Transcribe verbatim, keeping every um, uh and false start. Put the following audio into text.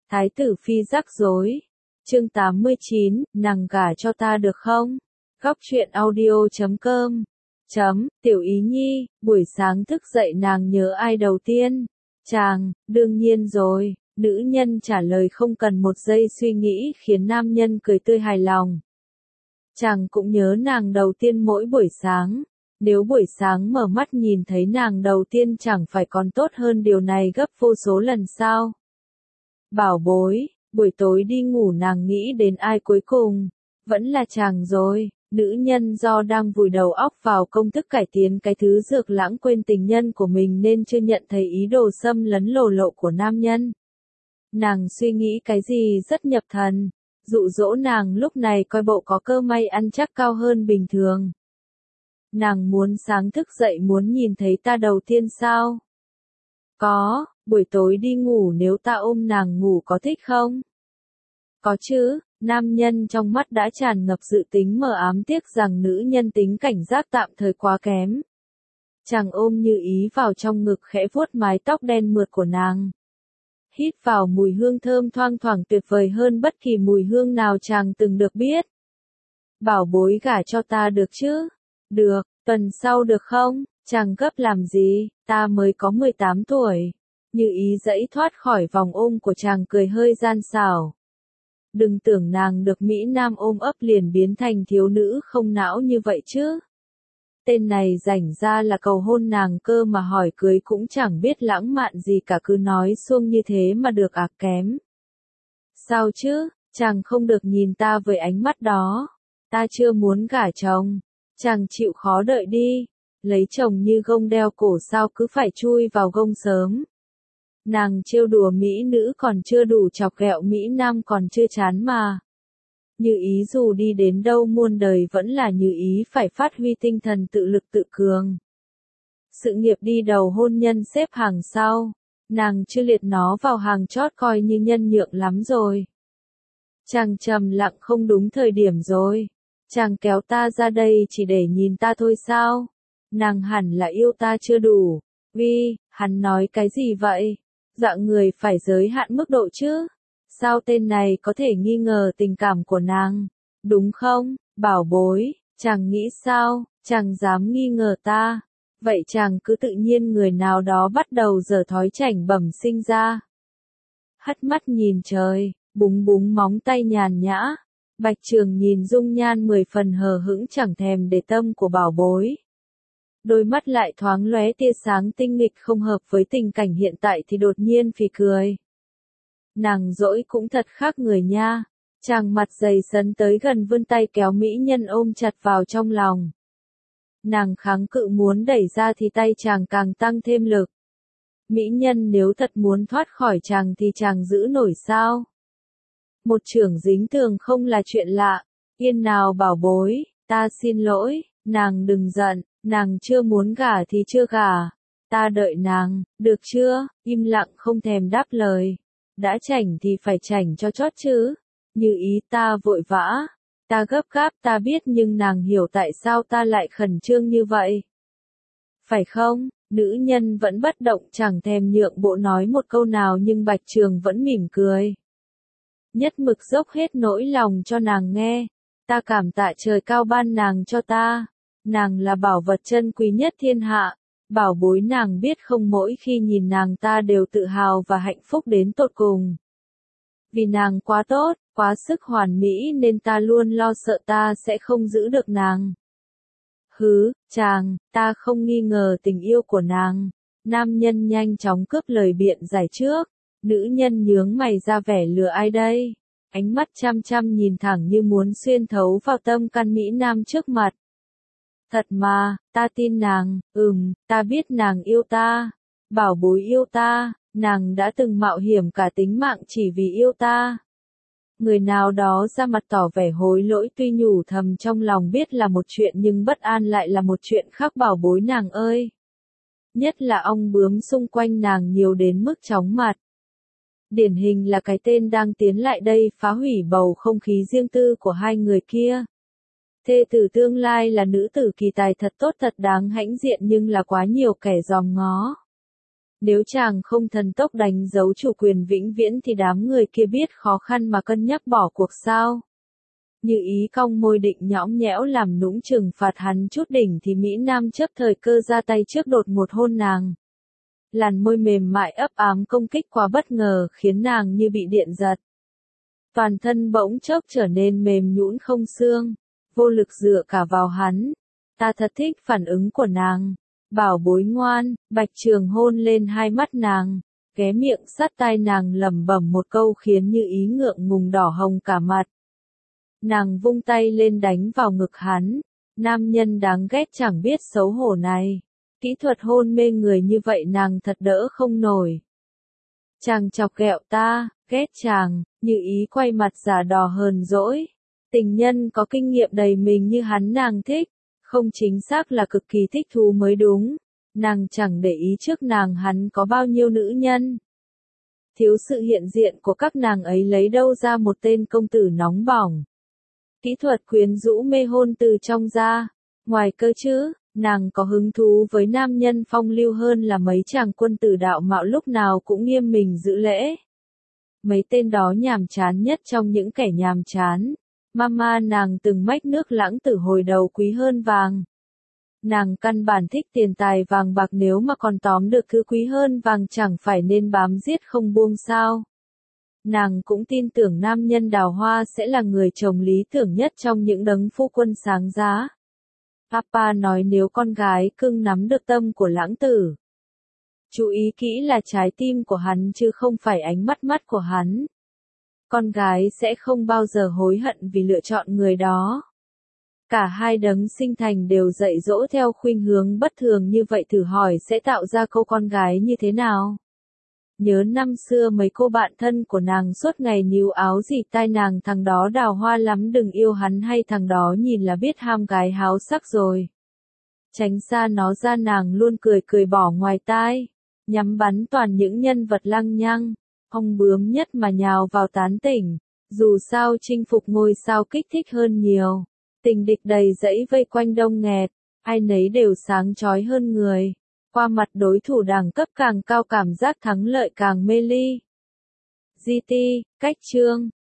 Thái tử phi rắc rối. Chương tám mươi chín, nàng gả cho ta được không? Góc truyện audio chấm com. Chấm, Tiểu Ý Nhi, buổi sáng thức dậy nàng nhớ ai đầu tiên? Chàng, đương nhiên rồi, nữ nhân trả lời không cần một giây suy nghĩ khiến nam nhân cười tươi hài lòng. Chàng cũng nhớ nàng đầu tiên mỗi buổi sáng, nếu buổi sáng mở mắt nhìn thấy nàng đầu tiên chẳng phải còn tốt hơn điều này gấp vô số lần sao? Bảo bối, buổi tối đi ngủ nàng nghĩ đến ai cuối cùng? Vẫn là chàng rồi. Nữ nhân do đang vùi đầu óc vào công thức cải tiến cái thứ dược lãng quên tình nhân của mình nên chưa nhận thấy ý đồ xâm lấn lồ lộ của nam nhân. Nàng suy nghĩ cái gì rất nhập thần, dụ dỗ nàng lúc này coi bộ có cơ may ăn chắc cao hơn bình thường. Nàng muốn sáng thức dậy muốn nhìn thấy ta đầu tiên sao? Có, buổi tối đi ngủ nếu ta ôm nàng ngủ có thích không? Có chứ. Nam nhân trong mắt đã tràn ngập dự tính mờ ám tiếc rằng nữ nhân tính cảnh giác tạm thời quá kém. Chàng ôm Như Ý vào trong ngực khẽ vuốt mái tóc đen mượt của nàng. Hít vào mùi hương thơm thoang thoảng tuyệt vời hơn bất kỳ mùi hương nào chàng từng được biết. Bảo bối gả cho ta được chứ? Được, tuần sau được không? Chàng gấp làm gì, ta mới có mười tám tuổi. Như Ý giãy thoát khỏi vòng ôm của chàng cười hơi gian xảo. Đừng tưởng nàng được Mỹ Nam ôm ấp liền biến thành thiếu nữ không não như vậy chứ. Tên này rảnh ra là cầu hôn nàng cơ mà hỏi cưới cũng chẳng biết lãng mạn gì cả cứ nói suông như thế mà được à kém. Sao chứ, chàng không được nhìn ta với ánh mắt đó. Ta chưa muốn gả chồng. Chàng chịu khó đợi đi. Lấy chồng như gông đeo cổ sao cứ phải chui vào gông sớm. Nàng trêu đùa mỹ nữ còn chưa đủ chọc ghẹo Mỹ Nam còn chưa chán mà. Như Ý dù đi đến đâu muôn đời vẫn là Như Ý phải phát huy tinh thần tự lực tự cường. Sự nghiệp đi đầu hôn nhân xếp hàng sau. Nàng chưa liệt nó vào hàng chót coi như nhân nhượng lắm rồi. Chàng trầm lặng không đúng thời điểm rồi. Chàng kéo ta ra đây chỉ để nhìn ta thôi sao? Nàng hẳn là yêu ta chưa đủ. Vi, hắn nói cái gì vậy? Dạng người phải giới hạn mức độ chứ. Sao tên này có thể nghi ngờ tình cảm của nàng? Đúng không, bảo bối, chàng nghĩ sao, chàng dám nghi ngờ ta. Vậy chàng cứ tự nhiên người nào đó bắt đầu giở thói chảnh bẩm sinh ra. Hất mắt nhìn trời, búng búng móng tay nhàn nhã. Bạch Trường nhìn dung nhan mười phần hờ hững chẳng thèm để tâm của bảo bối. Đôi mắt lại thoáng lóe tia sáng tinh nghịch không hợp với tình cảnh hiện tại thì đột nhiên phì cười. Nàng dỗi cũng thật khác người nha. Chàng mặt dày sấn tới gần vươn tay kéo mỹ nhân ôm chặt vào trong lòng. Nàng kháng cự muốn đẩy ra thì tay chàng càng tăng thêm lực. Mỹ nhân nếu thật muốn thoát khỏi chàng thì chàng giữ nổi sao? Một chưởng dính tường không là chuyện lạ. Yên nào bảo bối, ta xin lỗi, nàng đừng giận. Nàng chưa muốn gả thì chưa gả. Ta đợi nàng, được chưa? Im lặng không thèm đáp lời. Đã chảnh thì phải chảnh cho chót chứ. Như Ý ta vội vã. Ta gấp gáp ta biết nhưng nàng hiểu tại sao ta lại khẩn trương như vậy. Phải không? Nữ nhân vẫn bất động chẳng thèm nhượng bộ nói một câu nào nhưng Bạch Trường vẫn mỉm cười. Nhất mực dốc hết nỗi lòng cho nàng nghe. Ta cảm tạ trời cao ban nàng cho ta. Nàng là bảo vật chân quý nhất thiên hạ, bảo bối nàng biết không mỗi khi nhìn nàng ta đều tự hào và hạnh phúc đến tột cùng. Vì nàng quá tốt, quá sức hoàn mỹ nên ta luôn lo sợ ta sẽ không giữ được nàng. Hứ, chàng, ta không nghi ngờ tình yêu của nàng. Nam nhân nhanh chóng cướp lời biện giải trước, nữ nhân nhướng mày ra vẻ lừa ai đây? Ánh mắt chăm chăm nhìn thẳng như muốn xuyên thấu vào tâm can Mỹ Nam trước mặt. Thật mà, ta tin nàng, ừm, ta biết nàng yêu ta. Bảo bối yêu ta, nàng đã từng mạo hiểm cả tính mạng chỉ vì yêu ta. Người nào đó ra mặt tỏ vẻ hối lỗi tuy nhủ thầm trong lòng biết là một chuyện nhưng bất an lại là một chuyện khác bảo bối nàng ơi. Nhất là ong bướm xung quanh nàng nhiều đến mức chóng mặt. Điển hình là cái tên đang tiến lại đây phá hủy bầu không khí riêng tư của hai người kia. Thê tử tương lai là nữ tử kỳ tài thật tốt thật đáng hãnh diện nhưng là quá nhiều kẻ dòm ngó. Nếu chàng không thần tốc đánh dấu chủ quyền vĩnh viễn thì đám người kia biết khó khăn mà cân nhắc bỏ cuộc sao. Như ý cong môi định nhõng nhẽo làm nũng trừng phạt hắn chút đỉnh thì Mỹ Nam chấp thời cơ ra tay trước đột một hôn nàng. Làn môi mềm mại ấp ám công kích quá bất ngờ khiến nàng như bị điện giật. Toàn thân bỗng chốc trở nên mềm nhũn không xương, vô lực dựa cả vào hắn. Ta thật thích phản ứng của nàng. Bảo bối ngoan, Bạch Trường hôn lên hai mắt nàng, ghé miệng sát tai nàng lẩm bẩm một câu khiến Như ý ngượng ngùng đỏ hồng cả mặt. Nàng vung tay lên đánh vào ngực hắn, nam nhân đáng ghét chẳng biết xấu hổ này. Kỹ thuật hôn mê người như vậy nàng thật đỡ không nổi. Chàng chọc ghẹo ta, ghét chàng, Như ý quay mặt giả đò hờn dỗi. Tình nhân có kinh nghiệm đầy mình như hắn nàng thích, không chính xác là cực kỳ thích thú mới đúng. Nàng chẳng để ý trước nàng hắn có bao nhiêu nữ nhân. Thiếu sự hiện diện của các nàng ấy lấy đâu ra một tên công tử nóng bỏng. Kỹ thuật quyến rũ mê hôn từ trong ra, ngoài cơ chứ, nàng có hứng thú với nam nhân phong lưu hơn là mấy chàng quân tử đạo mạo lúc nào cũng nghiêm mình giữ lễ. Mấy tên đó nhàm chán nhất trong những kẻ nhàm chán. Mama nàng từng mách nước lãng tử hồi đầu quý hơn vàng. Nàng căn bản thích tiền tài vàng bạc, nếu mà còn tóm được thứ quý hơn vàng chẳng phải nên bám giết không buông sao. Nàng cũng tin tưởng nam nhân đào hoa sẽ là người chồng lý tưởng nhất trong những đấng phu quân sáng giá. Papa nói nếu con gái cưng nắm được tâm của lãng tử, chú ý kỹ là trái tim của hắn chứ không phải ánh mắt mắt của hắn. Con gái sẽ không bao giờ hối hận vì lựa chọn người đó. Cả hai đấng sinh thành đều dạy dỗ theo khuynh hướng bất thường như vậy, thử hỏi sẽ tạo ra cô con gái như thế nào? Nhớ năm xưa mấy cô bạn thân của nàng suốt ngày níu áo dì tai nàng thằng đó đào hoa lắm đừng yêu hắn, hay thằng đó nhìn là biết ham gái háo sắc rồi. Tránh xa nó ra, nàng luôn cười cười bỏ ngoài tai, nhắm bắn toàn những nhân vật lăng nhăng, ong bướm nhất mà nhào vào tán tỉnh. Dù sao chinh phục ngôi sao kích thích hơn nhiều. Tình địch đầy dẫy vây quanh đông nghẹt, ai nấy đều sáng chói hơn người. Qua mặt đối thủ đẳng cấp càng cao cảm giác thắng lợi càng mê ly. giê tê, cách chương